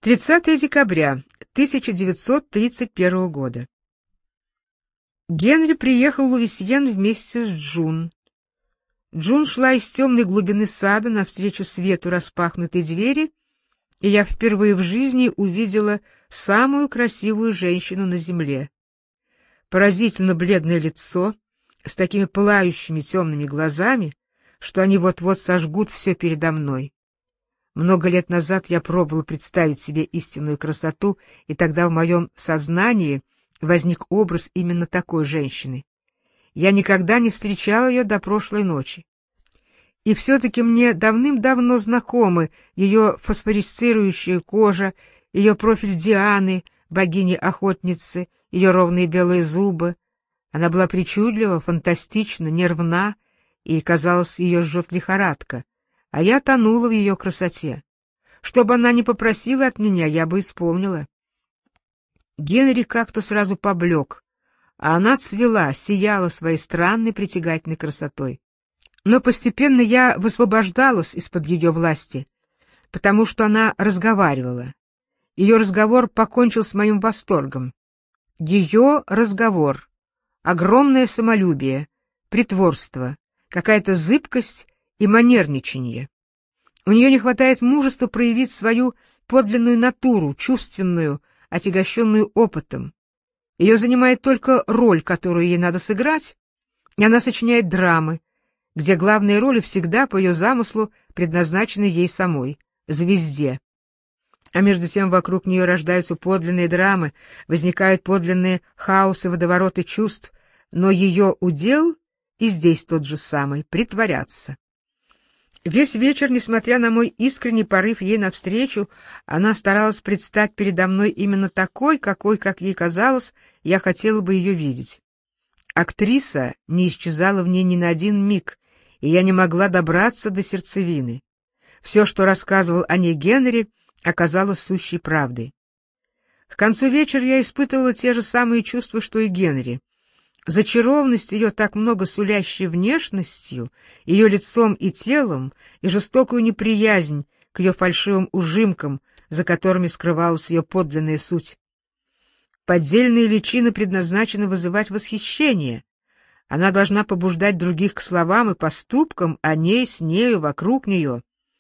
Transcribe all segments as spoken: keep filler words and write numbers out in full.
тридцатое декабря тысяча девятьсот тридцать первого года. Генри приехал в Лувисьен вместе с Джун. Джун шла из темной глубины сада навстречу свету распахнутой двери, и я впервые в жизни увидела самую красивую женщину на земле. Поразительно бледное лицо, с такими пылающими темными глазами, что они вот-вот сожгут все передо мной. Много лет назад я пробовала представить себе истинную красоту, и тогда в моем сознании возник образ именно такой женщины. Я никогда не встречала ее до прошлой ночи. И все-таки мне давным-давно знакомы ее фосфорисцирующая кожа, ее профиль Дианы, богини-охотницы, ее ровные белые зубы. Она была причудлива, фантастична, нервна, и, казалось, ее жжет лихорадка, а я тонула в ее красоте. Что бы она ни попросила от меня, я бы исполнила. Генри как-то сразу поблек, а она цвела, сияла своей странной притягательной красотой. Но постепенно я высвобождалась из-под ее власти, потому что она разговаривала. Ее разговор покончил с моим восторгом. Ее разговор, огромное самолюбие, притворство, какая-то зыбкость и манерничанье. У нее не хватает мужества проявить свою подлинную натуру, чувственную, отягощенную опытом. Ее занимает только роль, которую ей надо сыграть, и она сочиняет драмы, где главные роли всегда, по ее замыслу, предназначены ей самой, звезде. А между тем вокруг нее рождаются подлинные драмы, возникают подлинные хаосы, водовороты чувств, но ее удел и здесь тот же самый — притворяться. Весь вечер, несмотря на мой искренний порыв ей навстречу, она старалась предстать передо мной именно такой, какой, как ей казалось, я хотела бы ее видеть. Актриса не исчезала в ней ни на один миг, и я не могла добраться до сердцевины. Все, что рассказывал о ней Генри, оказалось сущей правдой. К концу вечера я испытывала те же самые чувства, что и Генри. Зачарованность ее так много сулящей внешностью, ее лицом и телом, и жестокую неприязнь к ее фальшивым ужимкам, за которыми скрывалась ее подлинная суть. Поддельные личины предназначены вызывать восхищение. Она должна побуждать других к словам и поступкам о ней, с нею, вокруг нее.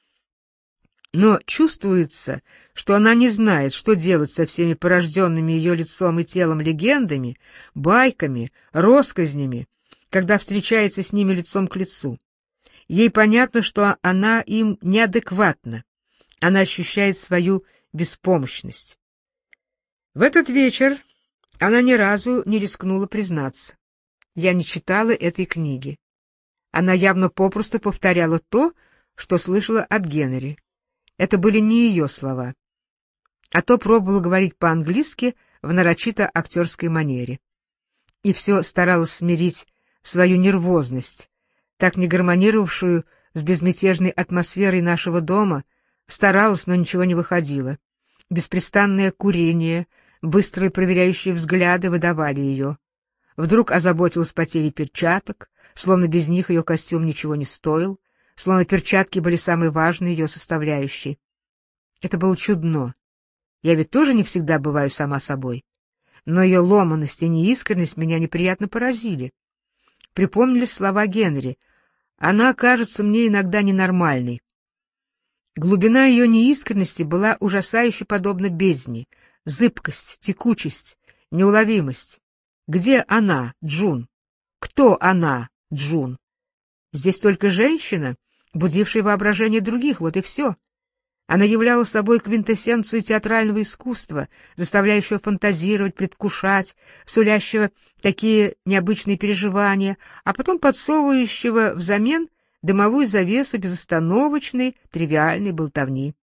Но чувствуется, что она не знает, что делать со всеми порожденными ее лицом и телом легендами, байками, россказнями, когда встречается с ними лицом к лицу. Ей понятно, что она им неадекватна. Она ощущает свою беспомощность. В этот вечер она ни разу не рискнула признаться: я не читала этой книги. Она явно попросту повторяла то, что слышала от Генри. Это были не ее слова, а то пробовала говорить по-английски в нарочито актерской манере. И все старалась смирить свою нервозность, так не гармонировавшую с безмятежной атмосферой нашего дома, старалась, но ничего не выходило. Беспрестанное курение, быстрые проверяющие взгляды выдавали ее. Вдруг озаботилась потерей перчаток, словно без них ее костюм ничего не стоил, словно перчатки были самой важной ее составляющей. Это было чудно. Я ведь тоже не всегда бываю сама собой. Но ее ломаность и неискренность меня неприятно поразили. Припомнились слова Генри. Она кажется мне иногда ненормальной. Глубина ее неискренности была ужасающе подобна бездне. Зыбкость, текучесть, неуловимость. Где она, Джун? Кто она, Джун? Здесь только женщина, будившая воображение других, вот и все. Она являла собой квинтэссенцию театрального искусства, заставляющего фантазировать, предвкушать, сулящего такие необычные переживания, а потом подсовывающего взамен дымовую завесу безостановочной, тривиальной болтовни.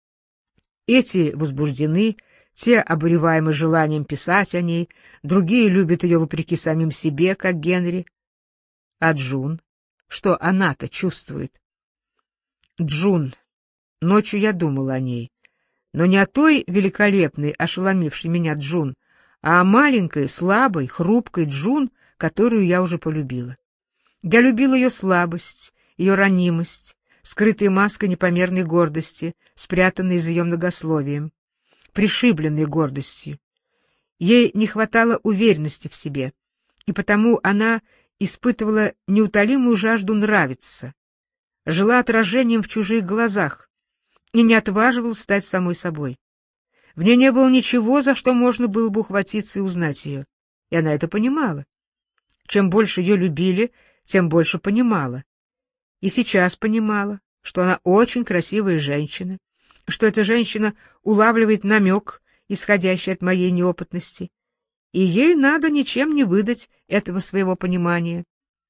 Эти возбуждены, те обуреваемы желанием писать о ней, другие любят ее вопреки самим себе, как Генри. А Джун? Что она-то чувствует? Джун. Ночью я думал о ней, но не о той великолепной, ошеломившей меня Джун, а о маленькой, слабой, хрупкой Джун, которую я уже полюбила. Я любил ее слабость, ее ранимость, скрытая маска непомерной гордости, спрятанная за ее многословием. пришибленной гордостью. Ей не хватало уверенности в себе, и потому она испытывала неутолимую жажду нравиться, жила отражением в чужих глазах и не отваживалась стать самой собой. В ней не было ничего, за что можно было бы ухватиться и узнать ее, и она это понимала. Чем больше ее любили, тем больше понимала. И сейчас понимала, что она очень красивая женщина, что эта женщина улавливает намек, исходящий от моей неопытности, и ей надо ничем не выдать этого своего понимания.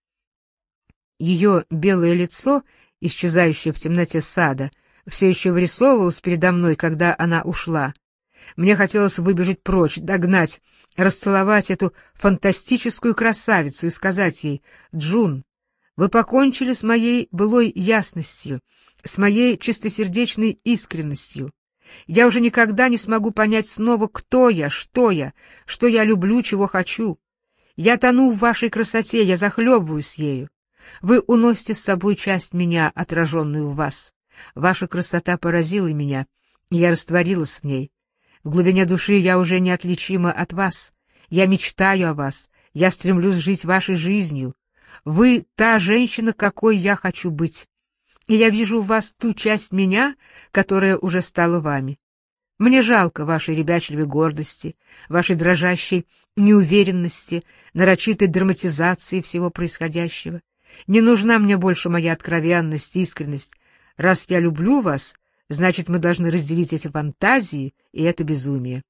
Ее белое лицо, исчезающее в темноте сада, все еще вырисовывалось передо мной, когда она ушла. Мне хотелось выбежать прочь, догнать, расцеловать эту фантастическую красавицу и сказать ей: «Джун, вы покончили с моей былой ясностью, с моей чистосердечной искренностью. Я уже никогда не смогу понять снова, кто я, что я, что я люблю, чего хочу. Я тону в вашей красоте, я захлебываюсь ею. Вы уносите с собой часть меня, отраженную в вас. Ваша красота поразила меня, и я растворилась в ней. В глубине души я уже неотличима от вас. Я мечтаю о вас, я стремлюсь жить вашей жизнью. Вы та женщина, какой я хочу быть. И я вижу в вас ту часть меня, которая уже стала вами. Мне жалко вашей ребячливой гордости, вашей дрожащей неуверенности, нарочитой драматизации всего происходящего. Не нужна мне больше моя откровенность, искренность. Раз я люблю вас, значит, мы должны разделить эти фантазии и это безумие.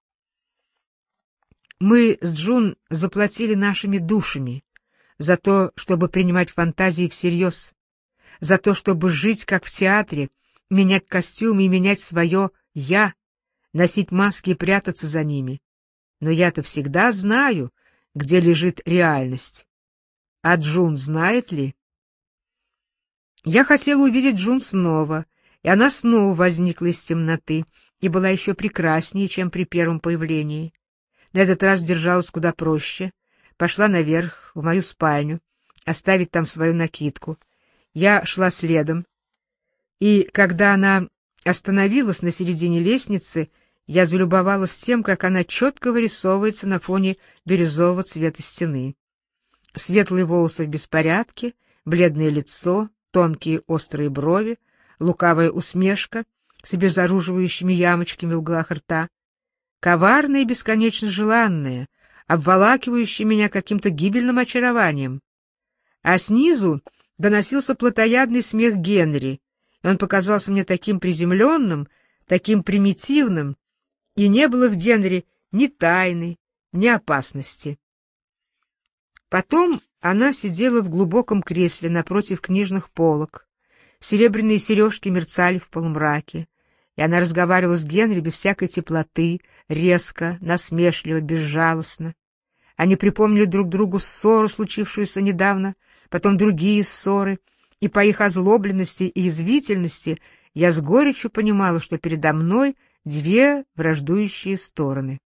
Мы с Джун заплатили нашими душами за то, чтобы принимать фантазии всерьез, за то, чтобы жить, как в театре, менять костюмы и менять свое «я», носить маски и прятаться за ними. Но я-то всегда знаю, где лежит реальность. А Джун знает ли? Я хотела увидеть Джун снова, и она снова возникла из темноты и была еще прекраснее, чем при первом появлении. На этот раз держалась куда проще. Пошла наверх, в мою спальню, оставить там свою накидку. Я шла следом, и когда она остановилась на середине лестницы, я залюбовалась тем, как она четко вырисовывается на фоне бирюзового цвета стены. Светлые волосы в беспорядке, бледное лицо, тонкие острые брови, лукавая усмешка с обезоруживающими ямочками в углах рта, коварная и бесконечно желанная, обволакивающая меня каким-то гибельным очарованием. А снизу доносился плотоядный смех Генри, и он показался мне таким приземленным, таким примитивным, и не было в Генри ни тайны, ни опасности. Потом она сидела в глубоком кресле напротив книжных полок. Серебряные сережки мерцали в полумраке, и она разговаривала с Генри без всякой теплоты, резко, насмешливо, безжалостно. Они припомнили друг другу ссору, случившуюся недавно, потом другие ссоры, и по их озлобленности и язвительности я с горечью понимала, что передо мной две враждующие стороны.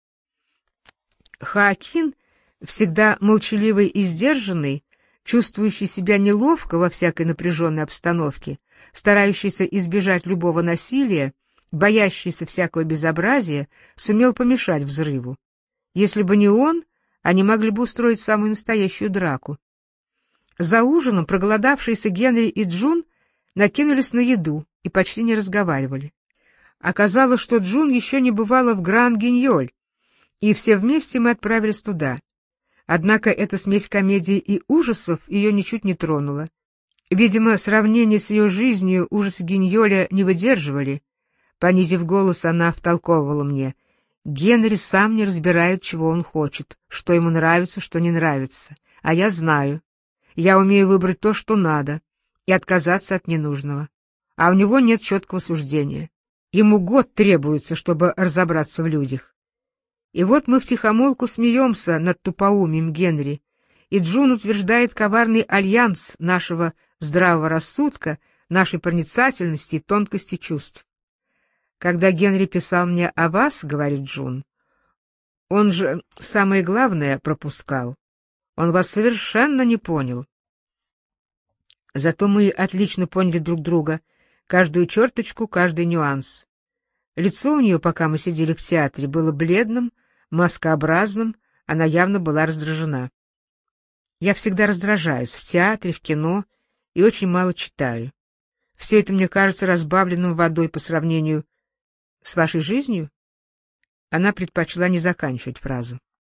Хоакин, всегда молчаливый и сдержанный, чувствующий себя неловко во всякой напряженной обстановке, старающийся избежать любого насилия, боящийся всякого безобразия, сумел помешать взрыву. Если бы не он, они могли бы устроить самую настоящую драку. За ужином проголодавшиеся Генри и Джун накинулись на еду и почти не разговаривали. Оказалось, что Джун еще не бывала в Гран-Гиньоль, и все вместе мы отправились туда. Однако эта смесь комедии и ужасов ее ничуть не тронула. Видимо, сравнение с ее жизнью ужасы Гиньоля не выдерживали. Понизив голос, она втолковывала мне: Генри сам не разбирает, чего он хочет, что ему нравится, что не нравится. А я знаю. Я умею выбрать то, что надо, и отказаться от ненужного. А у него нет четкого суждения. Ему год требуется, чтобы разобраться в людях. И вот мы втихомолку смеемся над тупоумием Генри, и Джун утверждает коварный альянс нашего здравого рассудка, нашей проницательности и тонкости чувств. Когда Генри писал мне о вас, говорит Джун, он же самое главное пропускал. Он вас совершенно не понял. Зато мы отлично поняли друг друга, каждую черточку, каждый нюанс. Лицо у нее, пока мы сидели в театре, было бледным, маскообразным, она явно была раздражена. Я всегда раздражаюсь в театре, в кино и очень мало читаю. Все это мне кажется разбавленным водой по сравнению с вашей жизнью. Она предпочла не заканчивать фразу.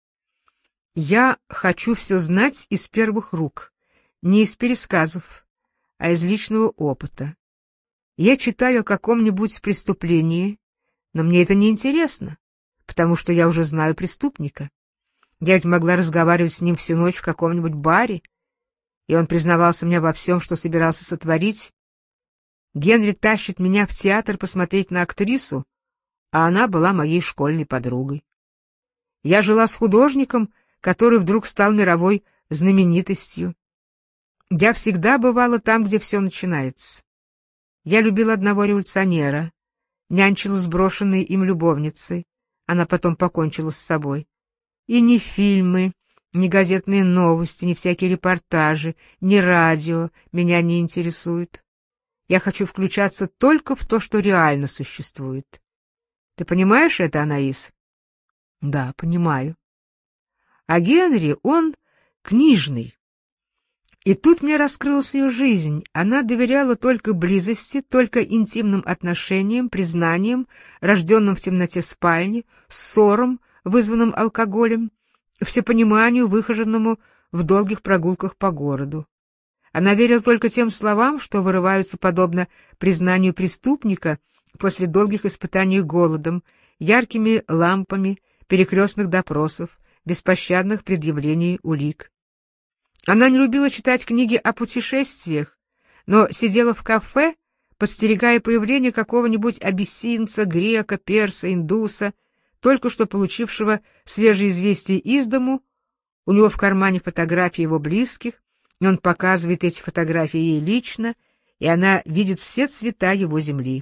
Я хочу все знать из первых рук, не из пересказов, а из личного опыта. Я читаю о каком-нибудь преступлении, но мне это не интересно, потому что я уже знаю преступника. Я ведь могла разговаривать с ним всю ночь в каком-нибудь баре, и он признавался мне во всем, что собирался сотворить. Генри тащит меня в театр посмотреть на актрису, а она была моей школьной подругой. Я жила с художником, который вдруг стал мировой знаменитостью. Я всегда бывала там, где все начинается. Я любила одного революционера, нянчила с брошенной им любовницей, она потом покончила с собой. И ни фильмы, ни газетные новости, ни всякие репортажи, ни радио меня не интересуют. Я хочу включаться только в то, что реально существует. Ты понимаешь это, Анаис? Да, понимаю. А Генри, он книжный. И тут мне раскрылась ее жизнь. Она доверяла только близости, только интимным отношениям, признаниям, рожденным в темноте спальни, ссорам, вызванным алкоголем, всепониманию, выхоженному в долгих прогулках по городу. Она верила только тем словам, что вырываются подобно признанию преступника после долгих испытаний голодом, яркими лампами, перекрестных допросов, беспощадных предъявлений улик. Она не любила читать книги о путешествиях, но сидела в кафе, подстерегая появления какого-нибудь абиссинца, грека, перса, индуса, только что получившего свежие известия из дому. У него в кармане фотографии его близких, и он показывает эти фотографии ей лично, и она видит все цвета его земли.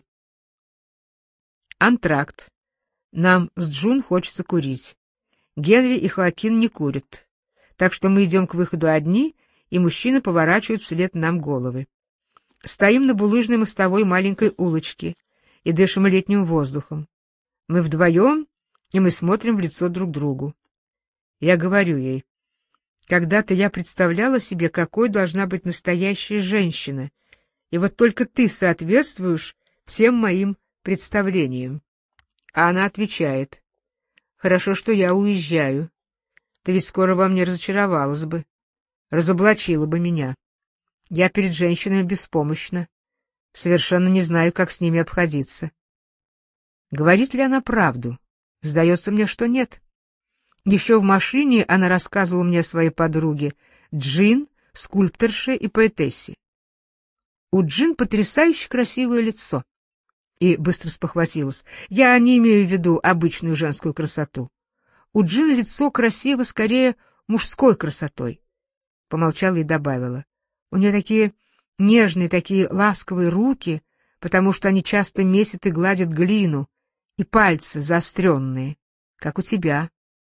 Антракт. Нам с Джун хочется курить. Генри и Хоакин не курят, так что мы идем к выходу одни, и мужчины поворачивают вслед нам головы. Стоим на булыжной мостовой маленькой улочки и дышим летним воздухом. Мы вдвоем, и мы смотрим в лицо друг другу. Я говорю ей: когда-то я представляла себе, какой должна быть настоящая женщина, и вот только ты соответствуешь всем моим представлениям. А она отвечает: хорошо, что я уезжаю. Ты ведь скоро во мне разочаровалась бы, разоблачила бы меня. Я перед женщинами беспомощна, совершенно не знаю, как с ними обходиться. Говорит ли она правду? Сдается мне, что нет. Еще в машине она рассказывала мне о своей подруге Джин, скульпторше и поэтессе. У Джин потрясающе красивое лицо. И быстро спохватилась: я не имею в виду обычную женскую красоту. У Джин лицо красиво скорее мужской красотой. Помолчала и добавила: у нее такие нежные, такие ласковые руки, потому что они часто месят и гладят глину, и пальцы заостренные, как у тебя.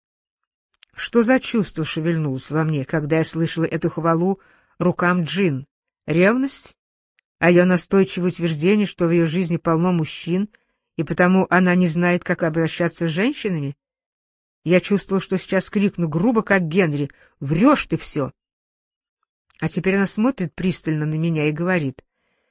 Что за чувство шевельнулось во мне, когда я слышала эту хвалу рукам Джин? Ревность? А ее настойчивое утверждение, что в ее жизни полно мужчин, и потому она не знает, как обращаться с женщинами? Я чувствовала, что сейчас крикну грубо, как Генри: «Врешь ты все!» А теперь она смотрит пристально на меня и говорит: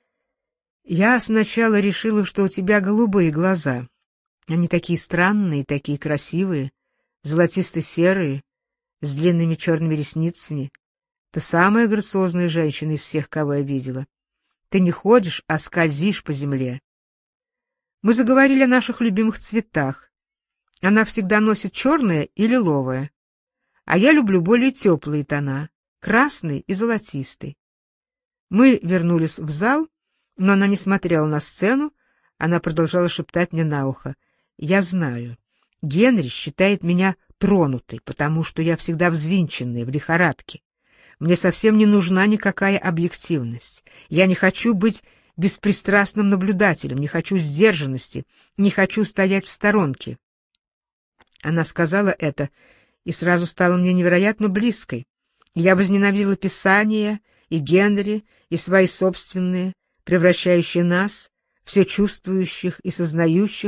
«Я сначала решила, что у тебя голубые глаза. Они такие странные, такие красивые, золотисто-серые, с длинными черными ресницами. Ты самая грациозная женщина из всех, кого я видела. Ты не ходишь, а скользишь по земле». Мы заговорили о наших любимых цветах. Она всегда носит черное и лиловое, а я люблю более теплые тона, красный и золотистый. Мы вернулись в зал, но она не смотрела на сцену, она продолжала шептать мне на ухо: «Я знаю, Генри считает меня тронутой, потому что я всегда взвинченная, в лихорадке. Мне совсем не нужна никакая объективность. Я не хочу быть беспристрастным наблюдателем, не хочу сдержанности, не хочу стоять в сторонке». Она сказала это и сразу стала мне невероятно близкой. Я возненавидела Писание и Генри, и свои собственные, превращающие нас, все чувствующих и сознающих,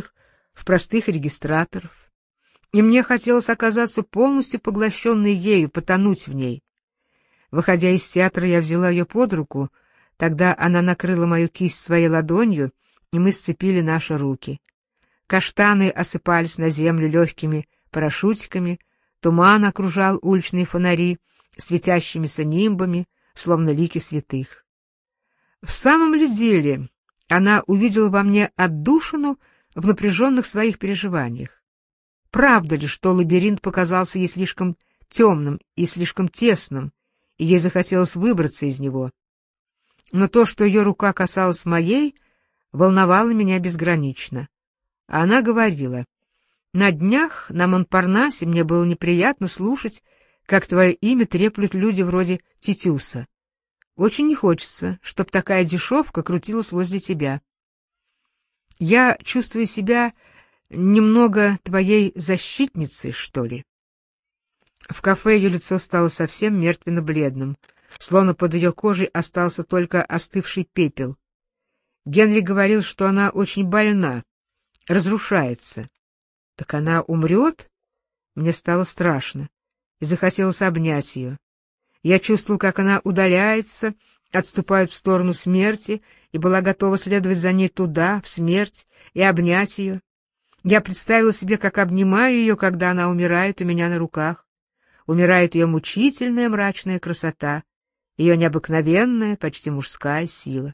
в простых регистраторов. И мне хотелось оказаться полностью поглощенной ею, потонуть в ней. Выходя из театра, я взяла ее под руку, тогда она накрыла мою кисть своей ладонью, и мы сцепили наши руки. Каштаны осыпались на землю легкими парашютиками, туман окружал уличные фонари светящимися нимбами, словно лики святых. В самом ли деле она увидела во мне отдушину в напряженных своих переживаниях? Правда ли, что лабиринт показался ей слишком темным и слишком тесным, и ей захотелось выбраться из него? Но то, что ее рука касалась моей, волновало меня безгранично. А она говорила: «На днях на Монпарнасе мне было неприятно слушать, как твое имя треплют люди вроде Титюса. Очень не хочется, чтоб такая дешевка крутилась возле тебя. Я чувствую себя немного твоей защитницей, что ли». В кафе ее лицо стало совсем мертвенно-бледным, словно под ее кожей остался только остывший пепел. Генри говорил, что она очень больна, разрушается. Так она умрет? Мне стало страшно, и захотелось обнять ее. Я чувствовал, как она удаляется, отступает в сторону смерти, и была готова следовать за ней туда, в смерть, и обнять ее. Я представила себе, как обнимаю ее, когда она умирает у меня на руках. Умирает ее мучительная мрачная красота, ее необыкновенная, почти мужская сила.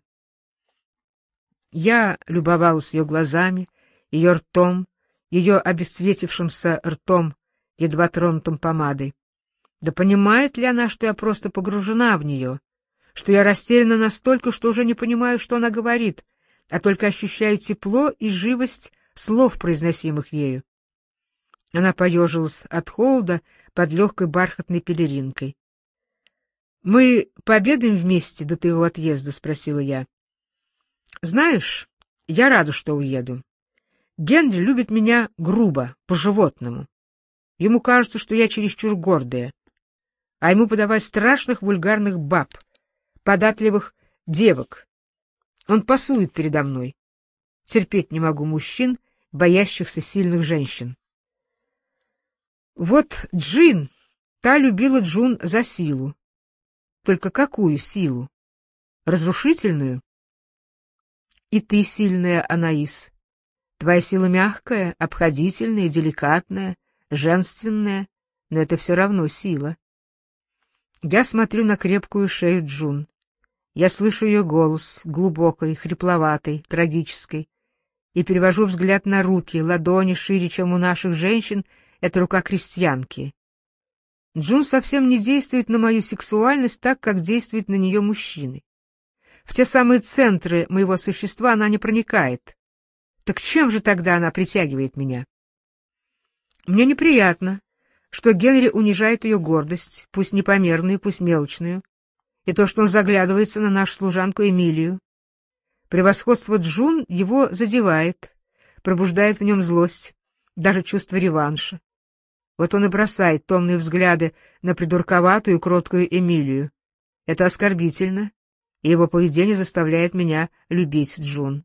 Я любовалась ее глазами, ее ртом, ее обесцветившимся ртом, едва тронутым помадой. Да понимает ли она, что я просто погружена в нее, что я растеряна настолько, что уже не понимаю, что она говорит, а только ощущаю тепло и живость слов, произносимых ею? Она поежилась от холода под легкой бархатной пелеринкой. — Мы пообедаем вместе до твоего отъезда? — спросила я. — Знаешь, я рада, что уеду. Генри любит меня грубо, по-животному. Ему кажется, что я чересчур гордая, а ему подавай страшных вульгарных баб, податливых девок. Он пасует передо мной. Терпеть не могу мужчин, боящихся сильных женщин. Вот Джин, та любила Джун за силу. Только какую силу? Разрушительную? И ты сильная, Анаис. Твоя сила мягкая, обходительная, деликатная, женственная, но это все равно сила. Я смотрю на крепкую шею Джун. Я слышу ее голос, глубокой, хрипловатой, трагической, и перевожу взгляд на руки, ладони шире, чем у наших женщин, это рука крестьянки. Джун совсем не действует на мою сексуальность так, как действует на нее мужчины. В те самые центры моего существа она не проникает. Так чем же тогда она притягивает меня? Мне неприятно, что Генри унижает ее гордость, пусть непомерную, пусть мелочную, и то, что он заглядывается на нашу служанку Эмилию. Превосходство Джун его задевает, пробуждает в нем злость, даже чувство реванша. Вот он и бросает томные взгляды на придурковатую, кроткую Эмилию. Это оскорбительно, и его поведение заставляет меня любить Джун.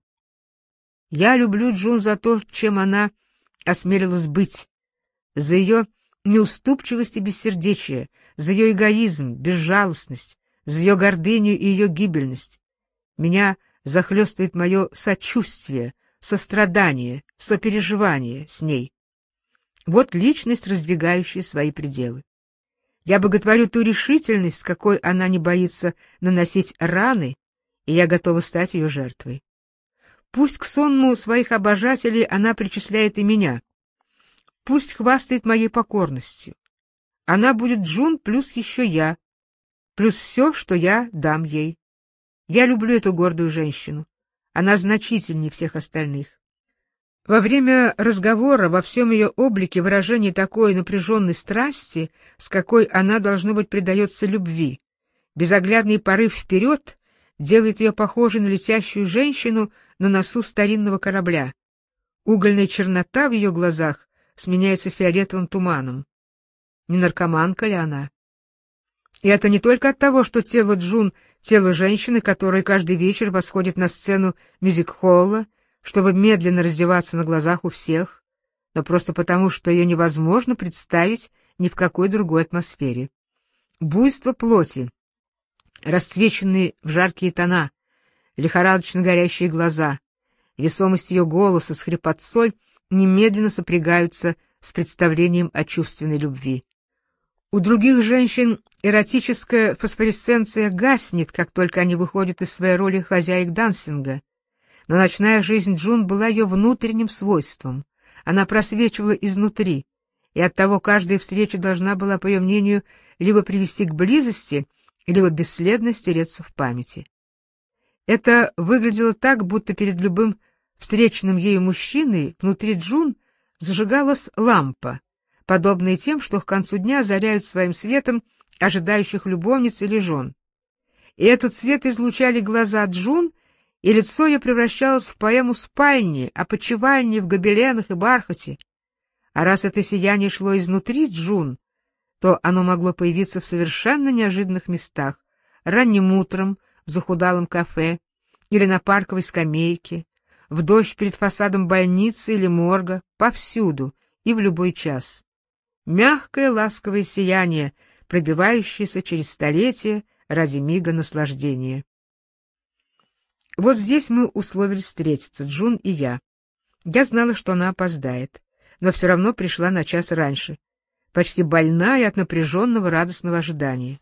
Я люблю Джун за то, чем она осмелилась быть, за ее неуступчивость и бессердечие, за ее эгоизм, безжалостность, за ее гордыню и ее гибельность. Меня захлестывает мое сочувствие, сострадание, сопереживание с ней. Вот личность, раздвигающая свои пределы. Я боготворю ту решительность, с какой она не боится наносить раны, и я готова стать ее жертвой. Пусть к сонму своих обожателей она причисляет и меня. Пусть хвастает моей покорностью. Она будет Джун плюс еще я, плюс все, что я дам ей. Я люблю эту гордую женщину. Она значительнее всех остальных. Во время разговора во всем ее облике выражение такой напряженной страсти, с какой она, должно быть, предается любви. Безоглядный порыв вперед делает ее похожей на летящую женщину на носу старинного корабля. Угольная чернота в ее глазах сменяется фиолетовым туманом. Не наркоманка ли она? И это не только от того, что тело Джун — тело женщины, которая каждый вечер восходит на сцену мюзик-холла, чтобы медленно раздеваться на глазах у всех, но просто потому, что ее невозможно представить ни в какой другой атмосфере. Буйство плоти, расцвеченные в жаркие тона, лихорадочно горящие глаза, весомость ее голоса с хрипотцой немедленно сопрягаются с представлением о чувственной любви. У других женщин эротическая фосфоресценция гаснет, как только они выходят из своей роли хозяек дансинга, но ночная жизнь Джун была ее внутренним свойством. Она просвечивала изнутри, и оттого каждая встреча должна была, по ее мнению, либо привести к близости, либо бесследно стереться в памяти. Это выглядело так, будто перед любым встреченным ею мужчиной внутри Джун зажигалась лампа, подобная тем, что к концу дня озаряют своим светом ожидающих любовниц или жен. И этот свет излучали глаза Джун, и лицо ее превращалось в поэму спальни, опочивальни в гобеленах и бархате. А раз это сияние шло изнутри Джун, то оно могло появиться в совершенно неожиданных местах: ранним утром в захудалом кафе или на парковой скамейке, в дождь перед фасадом больницы или морга, повсюду и в любой час. Мягкое ласковое сияние, пробивающееся через столетия ради мига наслаждения. Вот здесь мы условились встретиться, Джун и я. Я знала, что она опоздает, но все равно пришла на час раньше, почти больная от напряженного радостного ожидания.